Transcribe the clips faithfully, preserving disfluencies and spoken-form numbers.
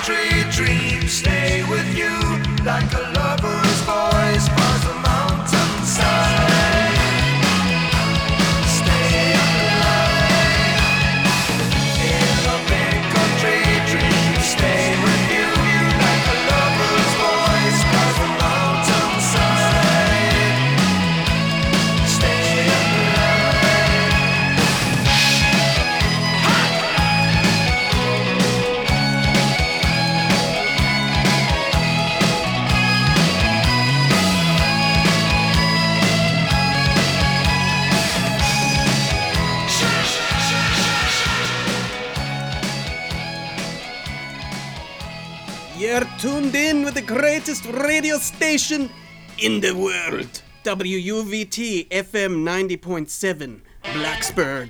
You're tuned in with the greatest radio station in the world. W U V T F M ninety point seven, Blacksburg.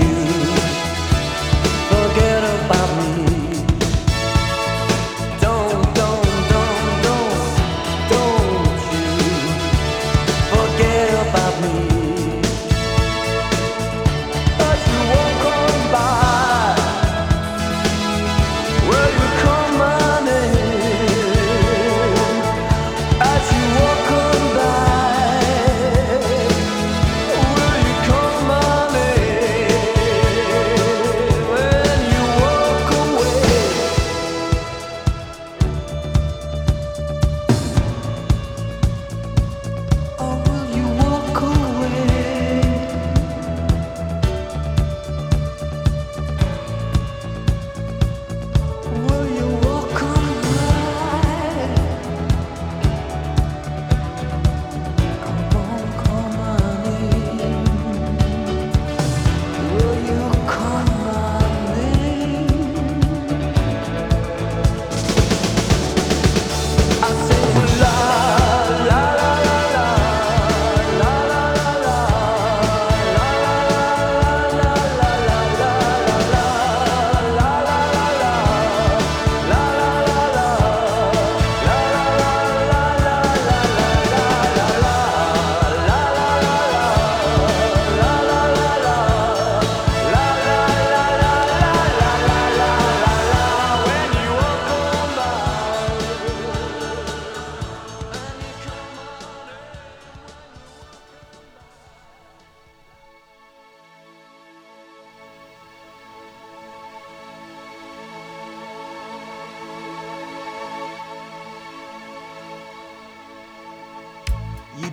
Don't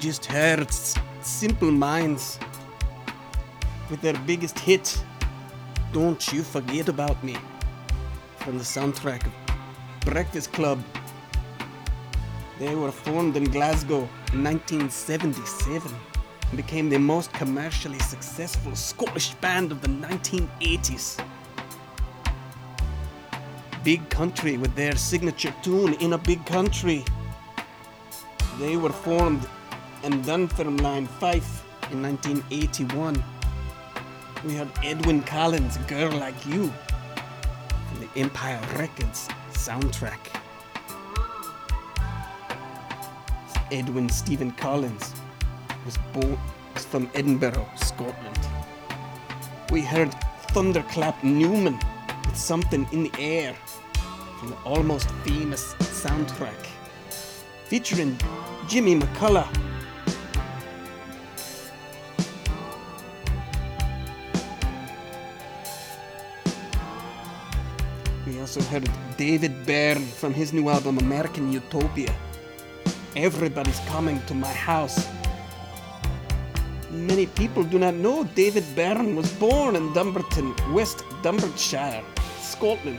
just heard S- Simple Minds with their biggest hit, Don't You Forget About Me, from the soundtrack of Breakfast Club. They were formed in Glasgow in nineteen seventy-seven and became the most commercially successful Scottish band of the nineteen eighties. Big Country with their signature tune, In a Big Country. They were formed in Dunfermline, Fife in nineteen eighty-one. We had Edwin Collins' Girl Like You from the Empire Records soundtrack. Edwin Stephen Collins was born was from Edinburgh, Scotland. We heard Thunderclap Newman with Something in the Air from the Almost Famous soundtrack, featuring Jimmy McCullough. We also heard David Byrne from his new album American Utopia, Everybody's Coming to My House. Many people do not know David Byrne was born in Dumbarton, West Dunbartonshire, Scotland.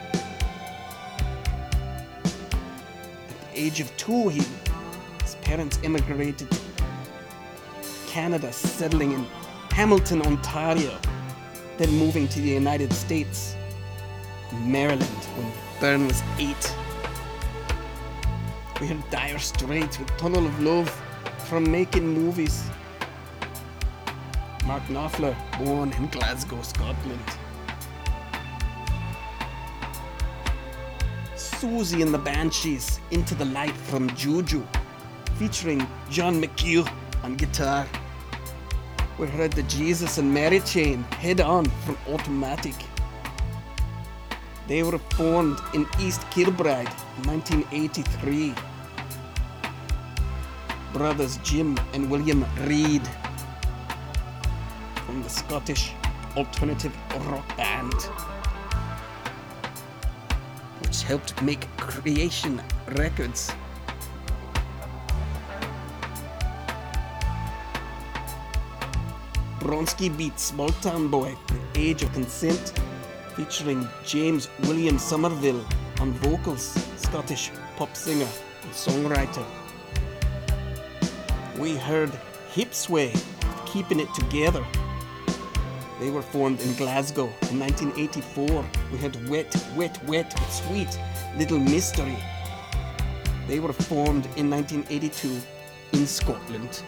At the age of two, he, his parents immigrated to Canada, settling in Hamilton, Ontario, then moving to the United States, Maryland, when Byrne was eight. We heard Dire Straits with Tunnel of Love from Making Movies. Mark Knopfler, born in Glasgow, Scotland. Susie and the Banshees, Into the Light from Juju, featuring John McHugh on guitar. We heard the Jesus and Mary Chain, Head On from Automatic. They were formed in East Kilbride in nineteen eighty-three. Brothers Jim and William Reid from the Scottish alternative rock band, which helped make Creation Records. Bronski beat Small Town Boy, The Age of Consent, featuring James William Somerville on vocals, Scottish pop singer and songwriter. We heard Hipsway, Keeping It Together. They were formed in Glasgow in nineteen eighty-four. We had Wet, Wet, Wet, Sweet Little Mystery. They were formed in nineteen eighty-two in Scotland.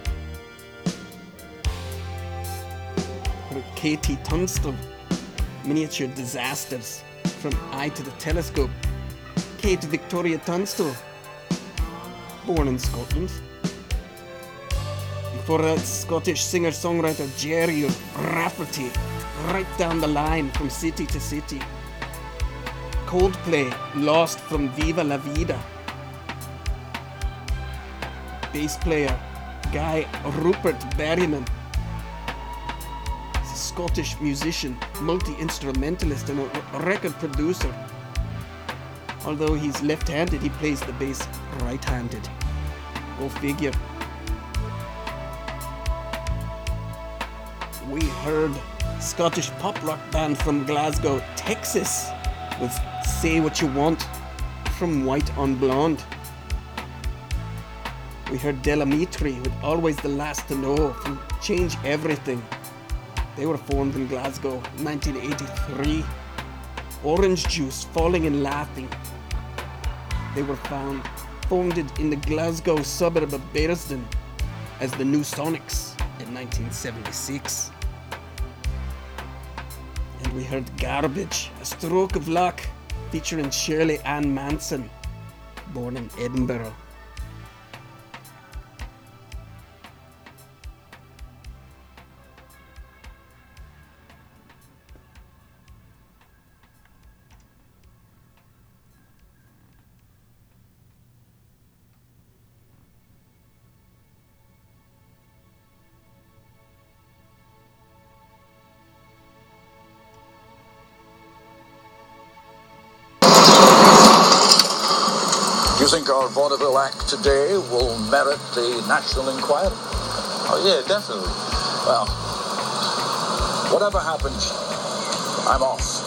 With Katie Tunstall, Miniature Disasters from Eye to the Telescope. Kate Victoria Tunstall, born in Scotland. Before that, Scottish singer-songwriter Jerry Rafferty, right down the line from city to city. Coldplay, Lost from Viva La Vida. Bass player Guy Rupert Berryman. Scottish musician, multi-instrumentalist and a record producer. Although he's left-handed, he plays the bass right-handed. Go figure. We heard Scottish pop rock band from Glasgow, Texas, with Say What You Want from White on Blonde. We heard Delamitri with Always the Last to Know from Change Everything. They were formed in Glasgow in nineteen eighty-three. Orange Juice, Falling and Laughing. They were found, founded in the Glasgow suburb of Bearsden as the New Sonics in nineteen seventy-six. And we heard Garbage, A Stroke of Luck, featuring Shirley Ann Manson, born in Edinburgh. think our vaudeville act today will merit the National Enquirer? Oh, yeah, definitely. Well, whatever happens, I'm off.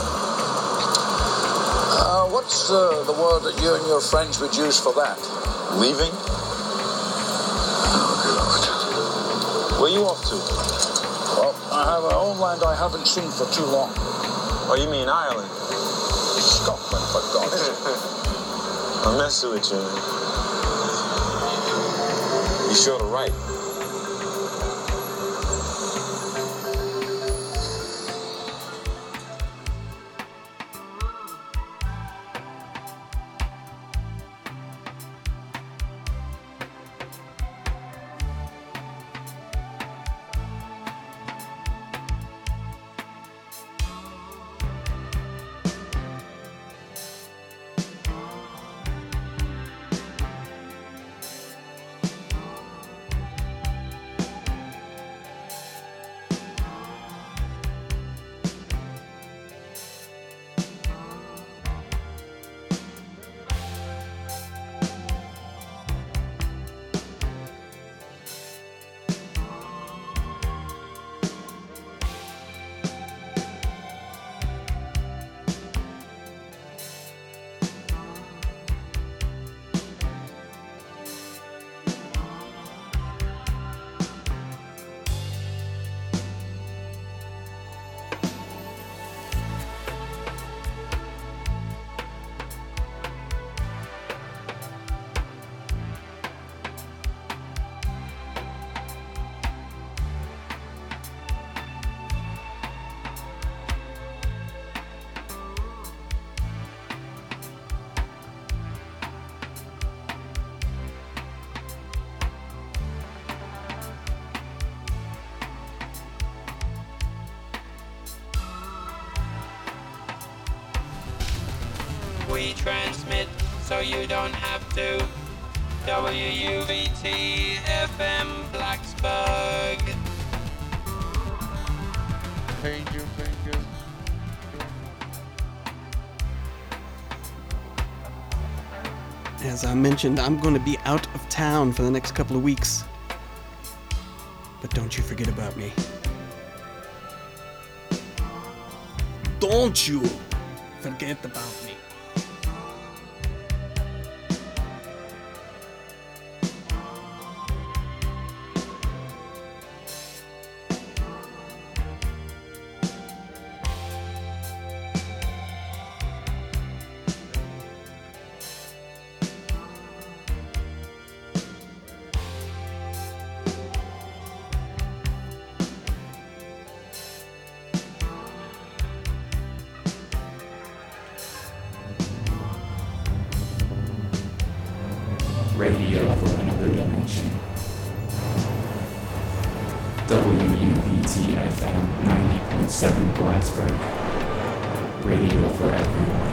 Uh, what's uh, the word that you and your friends would use for that? Leaving? Oh, God. Where you off to? Well, I have a homeland I haven't seen for too long. Oh, you mean Ireland? Scotland, for God's sake. I'm messing with you, man. You sure to write? We transmit so you don't have to. W U V T F M Blacksburg. Thank you, thank you. As I mentioned, I'm going to be out of town for the next couple of weeks. But don't you forget about me. Don't you forget about me. Radio for another dimension. W U V T F M ninety point seven Blacksburg. Radio for everyone.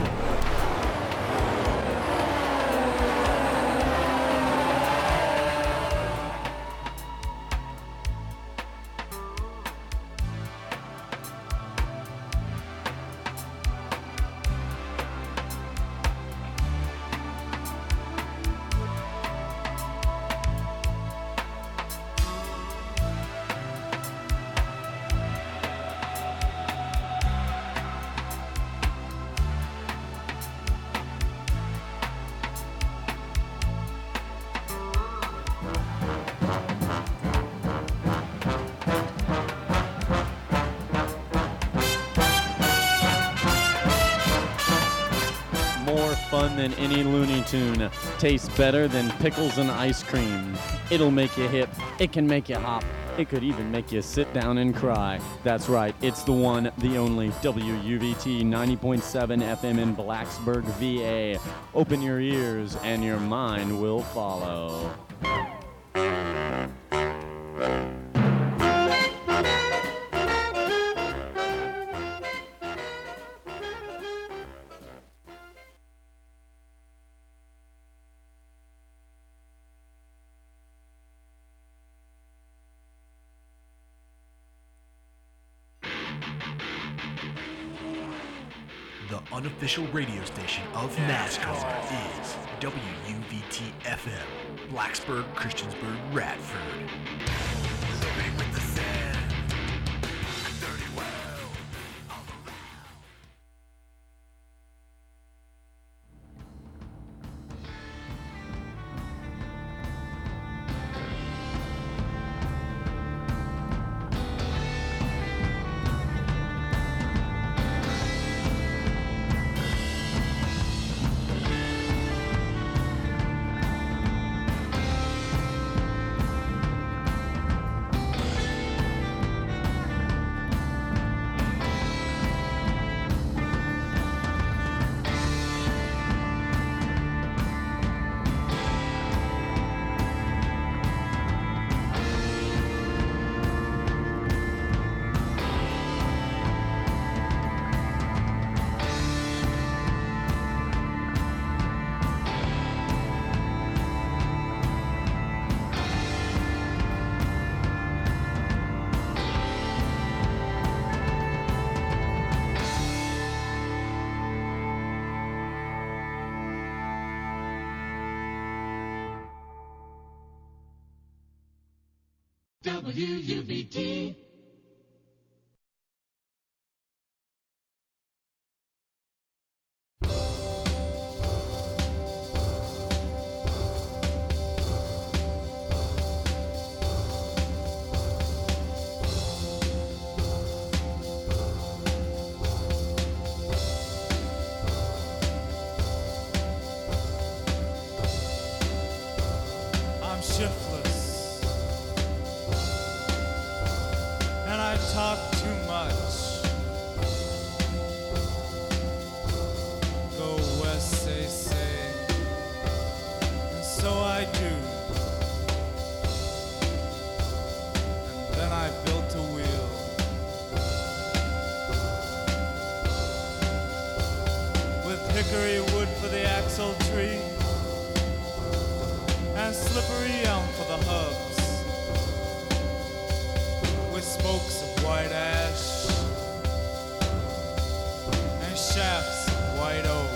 Fun than any Looney Tune. Tastes better than pickles and ice cream. It'll make you hip. It can make you hop. It could even make you sit down and cry. That's right. It's the one, the only W U V T ninety point seven F M in Blacksburg, V A. Open your ears and your mind will follow. The unofficial radio station of NASCAR is W U V T F M, Blacksburg, Christiansburg, Radford. Living with the sand, dirty well, all around. W U V T. I'm shiftless, and I talk too much. Go west, say, say, and so I do. And then I built a wheel. With hickory wood for the axle tree, and slippery elm for the hubs, with spokes of white ash and shafts of white oak.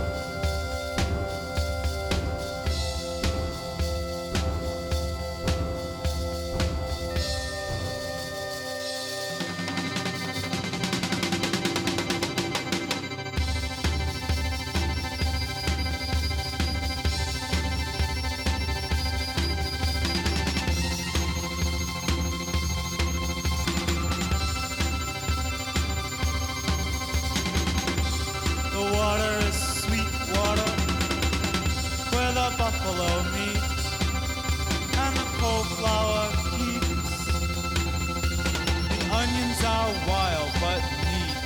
Buffalo meat and the coleslaw keeps. The onions are wild but neat.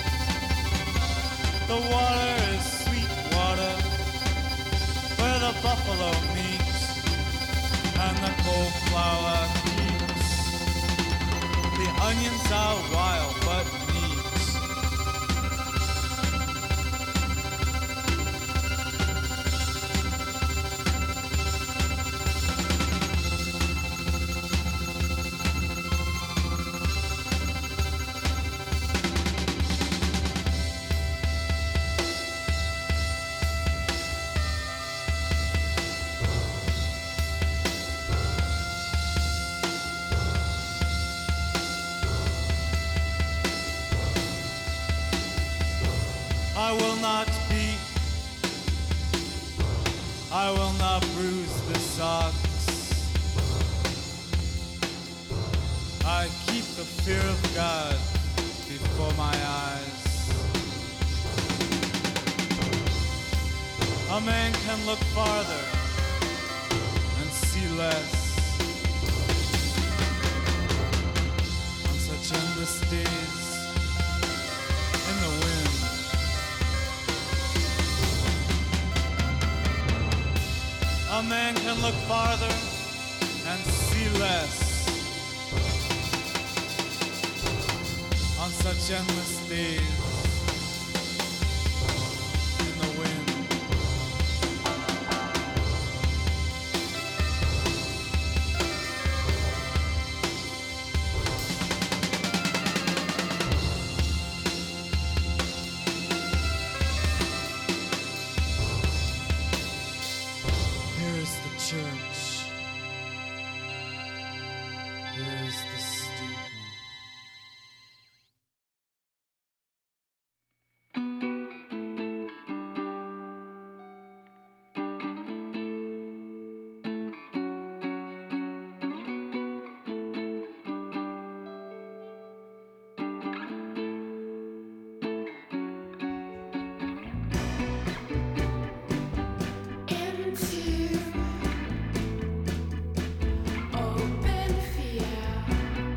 The water is sweet water where the buffalo meat and the coleslaw keeps. The onions are wild but neat. I will not beat, I will not bruise the socks. I keep the fear of God before my eyes. A man can look farther and see less. On such endless days in the wind, a man can look farther and see less. On such endless days in the wind. is the steeple. Open fear.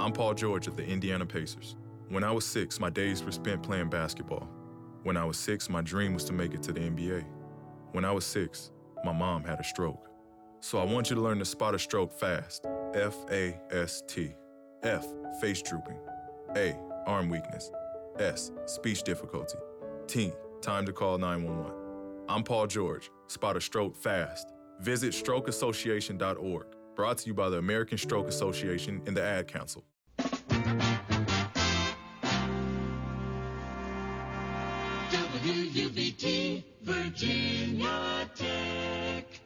I'm Paul George of the Indiana Pacers. When I was six, my days were spent playing basketball. When I was six, my dream was to make it to the N B A. When I was six, my mom had a stroke. So I want you to learn to spot a stroke fast. F A S T. F, face drooping. A, arm weakness. S, speech difficulty. T, time to call nine one one. I'm Paul George. Spot a stroke fast. Visit stroke association dot org. Brought to you by the American Stroke Association and the Ad Council. W U V T, Virginia Tech.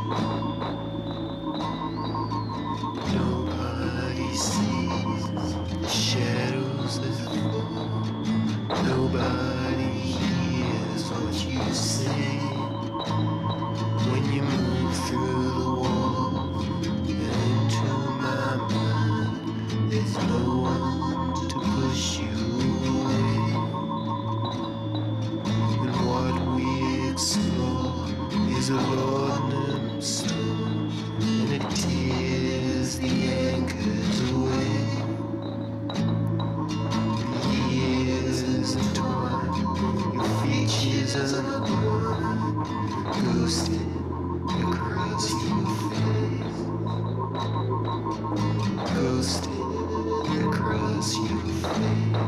Nobody sees the shadows that fall. Nobody hears what you say. When you move through the wall and into my mind, there's no one to push you away. And what we explore is a laudanum storm, and it tears the anchors away. Years entwined, your features unwind, ghosted across your face. Ghosted across your face.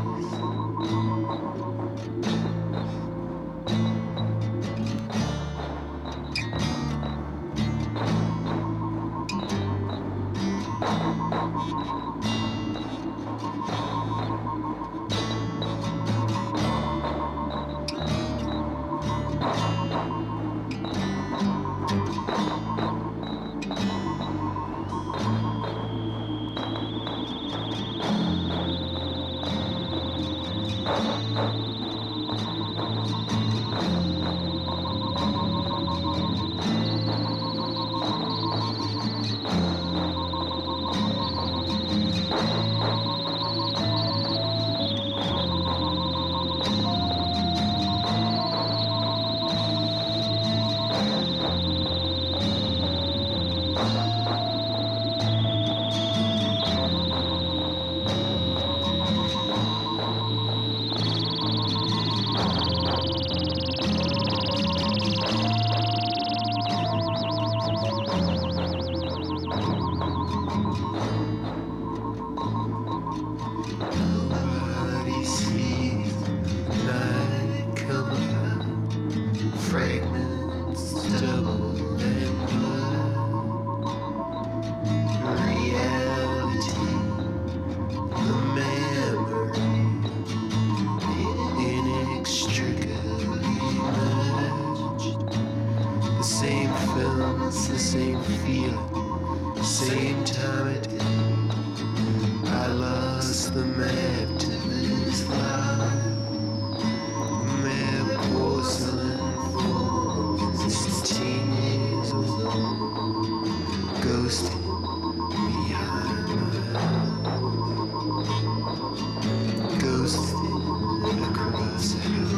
Nobody sees the night come around, fragments double and blood. Reality, the memory, inextricably merged. The same films, the same feeling, same time it is. I lost the map to this life. Map porcelain forms, sixteen years old, ghosted behind my eyes, ghosted across hell.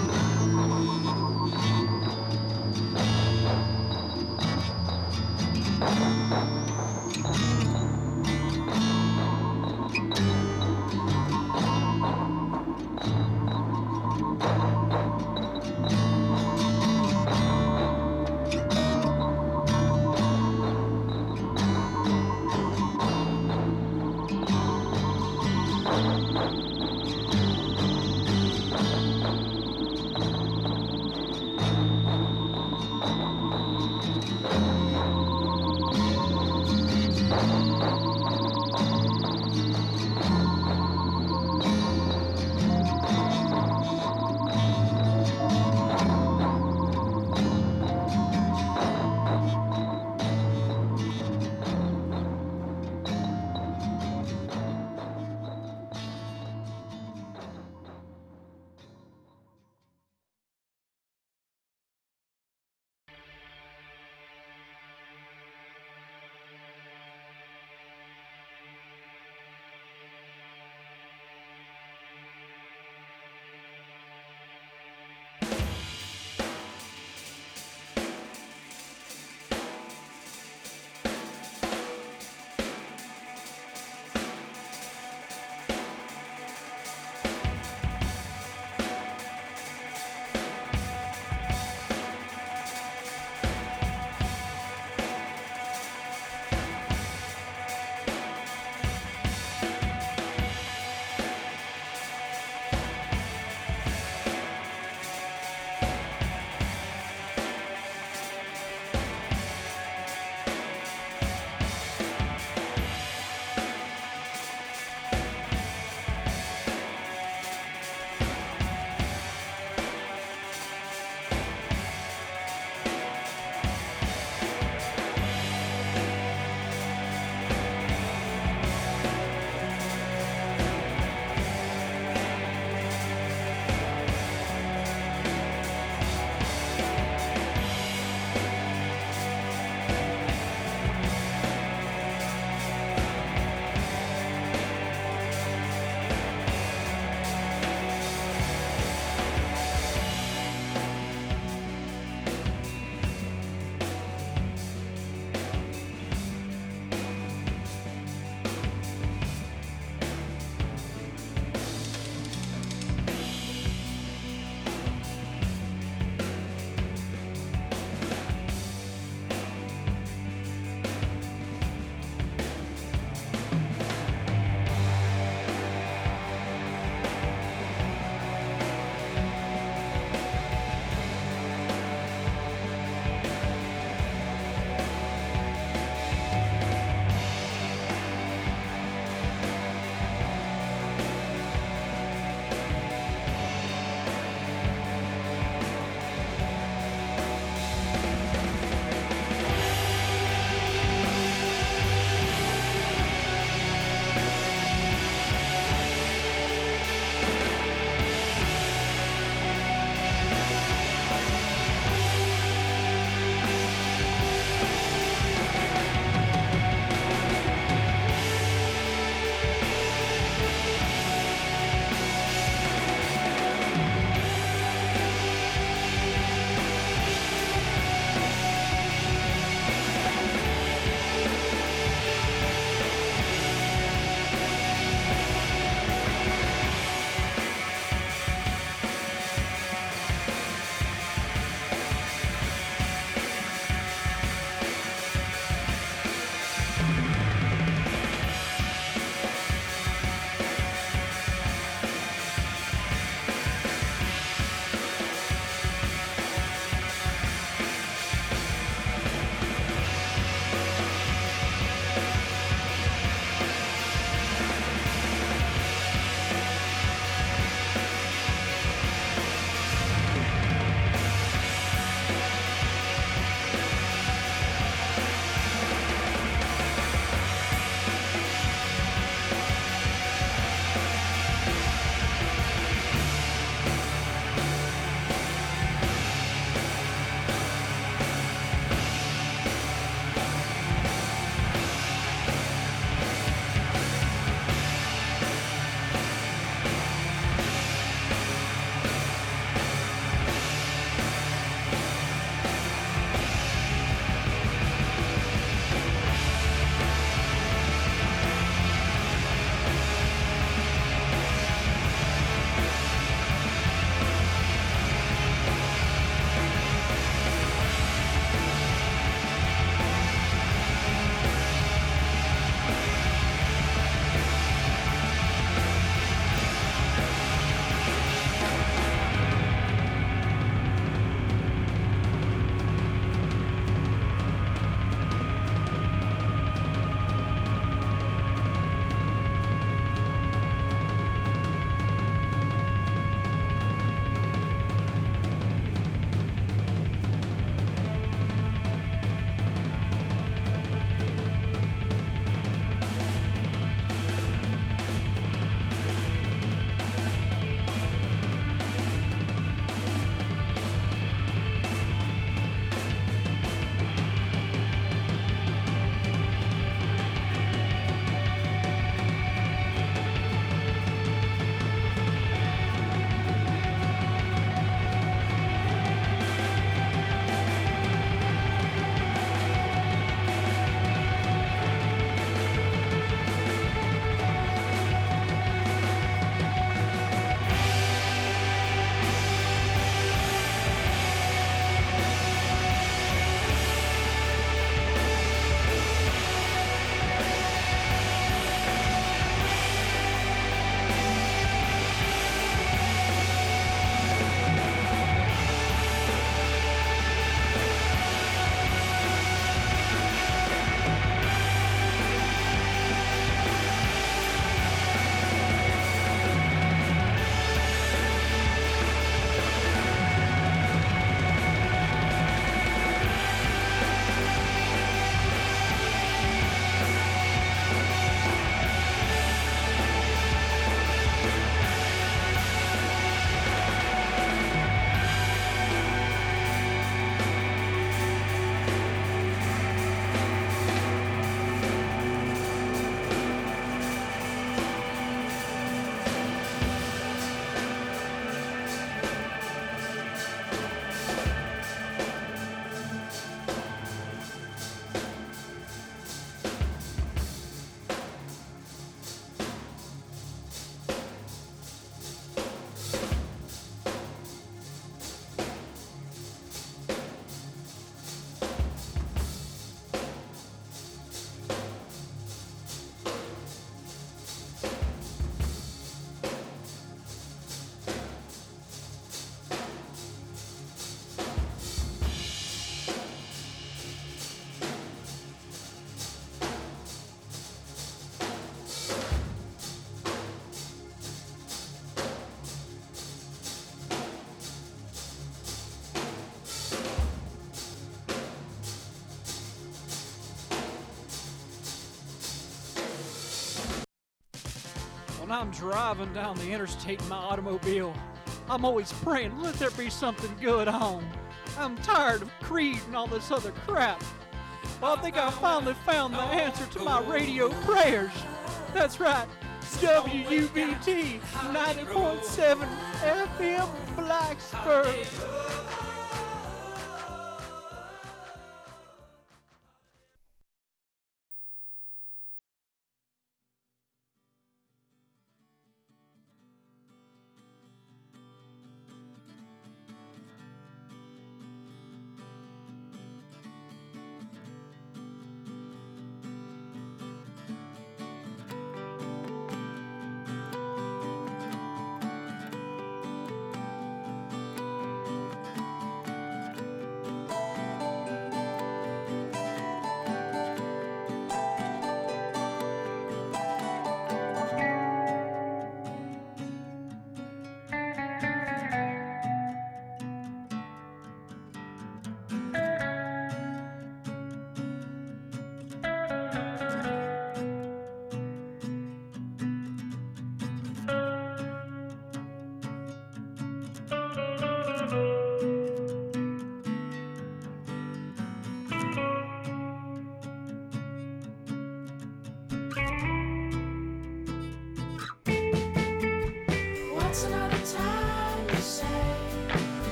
when I'm driving down the interstate in my automobile, I'm always praying, let there be something good on. I'm tired of Creed and all this other crap. Well, I think I finally found the answer to my radio prayers. That's right, W U B T ninety point seven F M Blacksburg.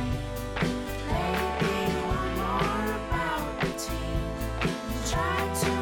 Try to